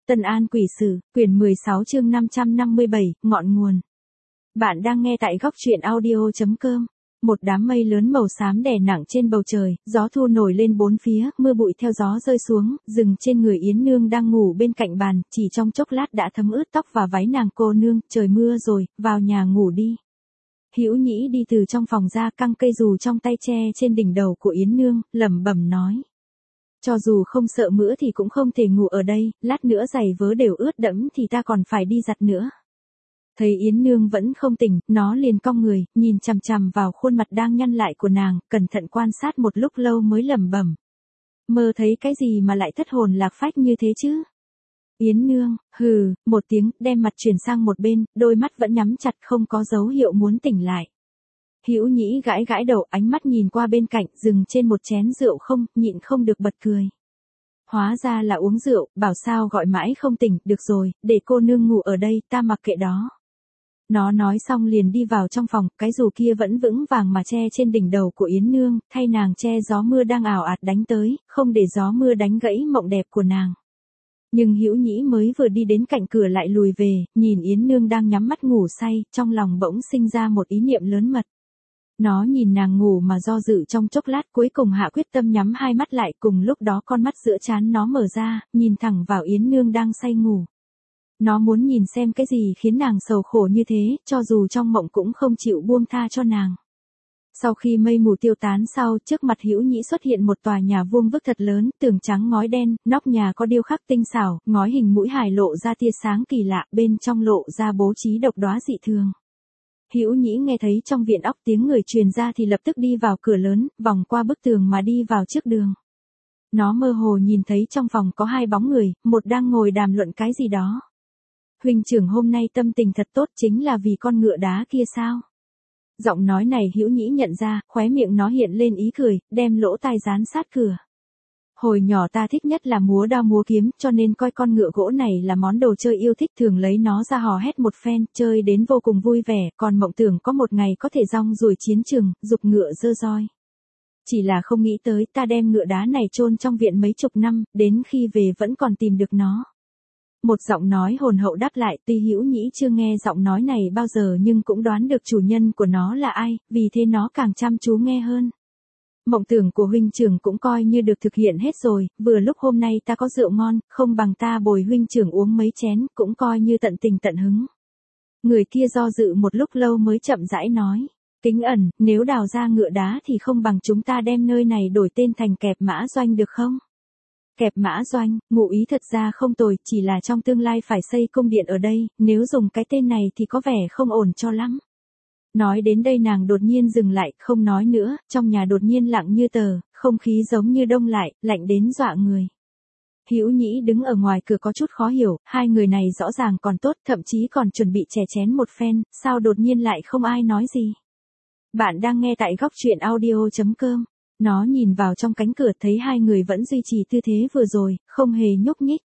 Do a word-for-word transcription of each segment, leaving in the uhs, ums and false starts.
Tân An Quỷ Sử, quyển mười sáu chương năm trăm năm mươi bảy, ngọn nguồn. Bạn đang nghe tại góc truyện audio chấm com. Một đám mây lớn màu xám đè nặng trên bầu trời, gió thu nổi lên bốn phía, mưa bụi theo gió rơi xuống, dừng trên người Yến Nương đang ngủ bên cạnh bàn, chỉ trong chốc lát đã thấm ướt tóc và váy nàng. Cô nương, trời mưa rồi, vào nhà ngủ đi. Hữu Nhĩ đi từ trong phòng ra, căng cây dù trong tay che trên đỉnh đầu của Yến Nương, lẩm bẩm nói. Cho dù không sợ mưa thì cũng không thể ngủ ở đây, lát nữa giày vớ đều ướt đẫm thì ta còn phải đi giặt nữa. Thấy Yến Nương vẫn không tỉnh, nó liền cong người, nhìn chằm chằm vào khuôn mặt đang nhăn lại của nàng, cẩn thận quan sát một lúc lâu mới lẩm bẩm. Mơ thấy cái gì mà lại thất hồn lạc phách như thế chứ? Yến Nương, hừ, một tiếng, đem mặt chuyển sang một bên, đôi mắt vẫn nhắm chặt không có dấu hiệu muốn tỉnh lại. Hữu Nhĩ gãi gãi đầu, ánh mắt nhìn qua bên cạnh, dừng trên một chén rượu không, nhịn không được bật cười. Hóa ra là uống rượu, bảo sao gọi mãi không tỉnh, được rồi, để cô nương ngủ ở đây, ta mặc kệ đó. Nó nói xong liền đi vào trong phòng, cái dù kia vẫn vững vàng mà che trên đỉnh đầu của Yến Nương, thay nàng che gió mưa đang ào ạt đánh tới, không để gió mưa đánh gãy mộng đẹp của nàng. Nhưng Hữu Nhĩ mới vừa đi đến cạnh cửa lại lùi về, nhìn Yến Nương đang nhắm mắt ngủ say, trong lòng bỗng sinh ra một ý niệm lớn mật. Nó nhìn nàng ngủ mà do dự trong chốc lát, cuối cùng hạ quyết tâm nhắm hai mắt lại, cùng lúc đó con mắt giữa trán nó mở ra, nhìn thẳng vào Yến Nương đang say ngủ. Nó muốn nhìn xem cái gì khiến nàng sầu khổ như thế, cho dù trong mộng cũng không chịu buông tha cho nàng. Sau khi mây mù tiêu tán sau, trước mặt Hữu Nhĩ xuất hiện một tòa nhà vuông vức thật lớn, tường trắng ngói đen, nóc nhà có điêu khắc tinh xảo, ngói hình mũi hài lộ ra tia sáng kỳ lạ, bên trong lộ ra bố trí độc đoá dị thường. Hữu Nhĩ nghe thấy trong viện óc tiếng người truyền ra thì lập tức đi vào cửa lớn, vòng qua bức tường mà đi vào trước đường. Nó mơ hồ nhìn thấy trong phòng có hai bóng người, một đang ngồi đàm luận cái gì đó. Huynh trưởng hôm nay tâm tình thật tốt, chính là vì con ngựa đá kia sao? Giọng nói này Hữu Nhĩ nhận ra, khóe miệng nó hiện lên ý cười, đem lỗ tai dán sát cửa. Hồi nhỏ ta thích nhất là múa đao múa kiếm, cho nên coi con ngựa gỗ này là món đồ chơi yêu thích, thường lấy nó ra hò hét một phen, chơi đến vô cùng vui vẻ, còn mộng tưởng có một ngày có thể rong ruổi chiến trường, giục ngựa dơ roi. Chỉ là không nghĩ tới ta đem ngựa đá này chôn trong viện mấy chục năm, đến khi về vẫn còn tìm được nó. Một giọng nói hồn hậu đáp lại, tuy Hữu Nhĩ chưa nghe giọng nói này bao giờ nhưng cũng đoán được chủ nhân của nó là ai, vì thế nó càng chăm chú nghe hơn. Mộng tưởng của huynh trưởng cũng coi như được thực hiện hết rồi, vừa lúc hôm nay ta có rượu ngon, không bằng ta bồi huynh trưởng uống mấy chén, cũng coi như tận tình tận hứng. Người kia do dự một lúc lâu mới chậm rãi nói, Kính Ẩn, nếu đào ra ngựa đá thì không bằng chúng ta đem nơi này đổi tên thành Kẹp Mã Doanh được không? Kẹp Mã Doanh, ngụ ý thật ra không tồi, chỉ là trong tương lai phải xây cung điện ở đây, nếu dùng cái tên này thì có vẻ không ổn cho lắm. Nói đến đây nàng đột nhiên dừng lại, không nói nữa, trong nhà đột nhiên lặng như tờ, không khí giống như đông lại, lạnh đến dọa người. Hữu Nhĩ đứng ở ngoài cửa có chút khó hiểu, hai người này rõ ràng còn tốt, thậm chí còn chuẩn bị chè chén một phen, sao đột nhiên lại không ai nói gì. Bạn đang nghe tại góc truyện audio chấm com. Nó nhìn vào trong cánh cửa thấy hai người vẫn duy trì tư thế vừa rồi, không hề nhúc nhích.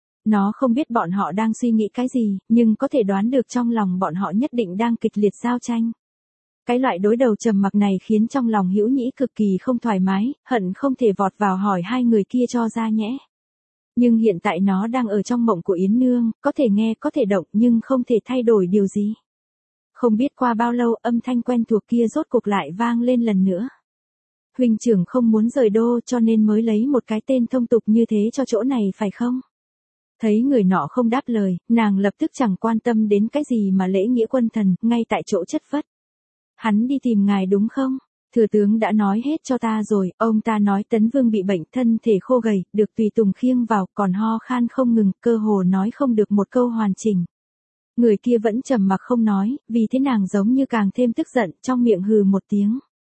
Nó không biết bọn họ đang suy nghĩ cái gì, nhưng có thể đoán được trong lòng bọn họ nhất định đang kịch liệt giao tranh. Cái loại đối đầu trầm mặc này khiến trong lòng Hữu Nhĩ cực kỳ không thoải mái, hận không thể vọt vào hỏi hai người kia cho ra nhẽ. Nhưng hiện tại nó đang ở trong mộng của Yến Nương, có thể nghe có thể động nhưng không thể thay đổi điều gì. Không biết qua bao lâu âm thanh quen thuộc kia rốt cuộc lại vang lên lần nữa. Huynh trưởng không muốn rời đô cho nên mới lấy một cái tên thông tục như thế cho chỗ này phải không? Thấy người nọ không đáp lời, nàng lập tức chẳng quan tâm đến cái gì mà lễ nghĩa quân thần, ngay tại chỗ chất phất. Hắn đi tìm ngài đúng không? Thừa tướng đã nói hết cho ta rồi, ông ta nói Tấn Vương bị bệnh, thân thể khô gầy, được tùy tùng khiêng vào, còn ho khan không ngừng, cơ hồ nói không được một câu hoàn chỉnh. Người kia vẫn trầm mặc không nói, vì thế nàng giống như càng thêm tức giận, trong miệng hừ một tiếng.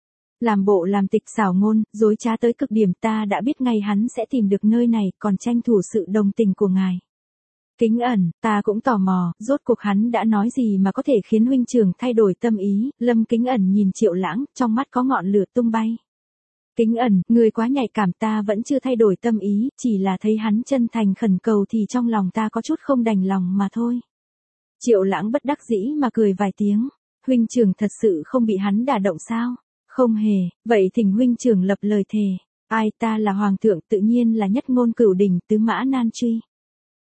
Làm bộ làm tịch xảo ngôn, dối trá tới cực điểm, ta đã biết ngay hắn sẽ tìm được nơi này, còn tranh thủ sự đồng tình của ngài. Kính Ẩn, ta cũng tò mò, rốt cuộc hắn đã nói gì mà có thể khiến huynh trưởng thay đổi tâm ý. Lâm Kính Ẩn nhìn Triệu Lãng, trong mắt có ngọn lửa tung bay. Kính Ẩn, người quá nhạy cảm, ta vẫn chưa thay đổi tâm ý, chỉ là thấy hắn chân thành khẩn cầu thì trong lòng ta có chút không đành lòng mà thôi. Triệu Lãng bất đắc dĩ mà cười vài tiếng, huynh trưởng thật sự không bị hắn đả động sao? Không hề, vậy thỉnh huynh trưởng lập lời thề. Ai, ta là hoàng thượng, tự nhiên là nhất ngôn cửu đỉnh, tứ mã nan truy.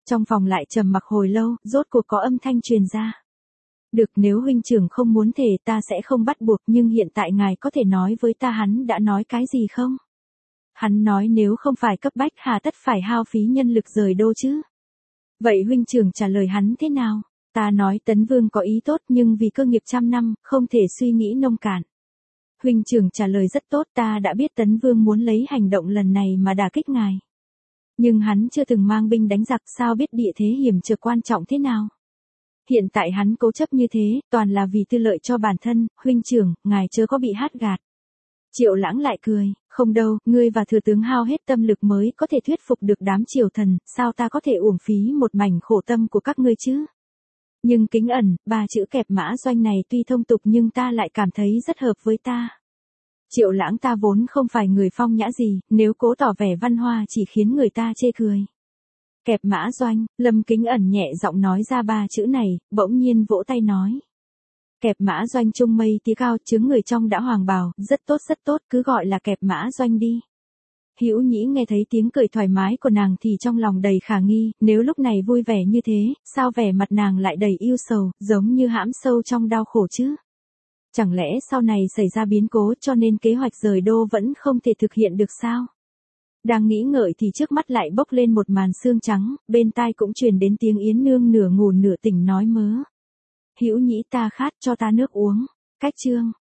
Trong phòng lại trầm mặc hồi lâu, rốt cuộc có âm thanh truyền ra. Được, nếu huynh trưởng không muốn thể ta sẽ không bắt buộc, nhưng hiện tại ngài có thể nói với ta hắn đã nói cái gì không? Hắn nói nếu không phải cấp bách hà tất phải hao phí nhân lực rời đô chứ. Vậy huynh trưởng trả lời hắn thế nào? Ta nói Tấn Vương có ý tốt nhưng vì cơ nghiệp trăm năm, không thể suy nghĩ nông cạn. Huynh trưởng trả lời rất tốt, ta đã biết Tấn Vương muốn lấy hành động lần này mà đả kích ngài. Nhưng hắn chưa từng mang binh đánh giặc, sao biết địa thế hiểm trở quan trọng thế nào. Hiện tại hắn cố chấp như thế, toàn là vì tư lợi cho bản thân, huynh trưởng, ngài chớ có bị hát gạt. Triệu Lãng lại cười, không đâu, ngươi và thừa tướng hao hết tâm lực mới có thể thuyết phục được đám triều thần, sao ta có thể uổng phí một mảnh khổ tâm của các ngươi chứ? Nhưng Kính Ẩn, ba chữ kẹp mã doanh này tuy thông tục nhưng ta lại cảm thấy rất hợp với ta. Triệu Lãng, ta vốn không phải người phong nhã gì, nếu cố tỏ vẻ văn hoa chỉ khiến người ta chê cười. Kẹp mã doanh, Lâm Kính Ẩn nhẹ giọng nói ra ba chữ này, bỗng nhiên vỗ tay nói. Kẹp mã doanh trung mây tía cao, chướng người trong đã hoàng bào, rất tốt rất tốt, cứ gọi là kẹp mã doanh đi. Hữu Nhĩ nghe thấy tiếng cười thoải mái của nàng thì trong lòng đầy khả nghi, nếu lúc này vui vẻ như thế, sao vẻ mặt nàng lại đầy yêu sầu, giống như hãm sâu trong đau khổ chứ? Chẳng lẽ sau này xảy ra biến cố cho nên kế hoạch rời đô vẫn không thể thực hiện được sao? Đang nghĩ ngợi thì trước mắt lại bốc lên một màn sương trắng, bên tai cũng truyền đến tiếng Yến Nương nửa ngủ nửa tỉnh nói mớ. Hữu Nhĩ, ta khát, cho ta nước uống. Cách chương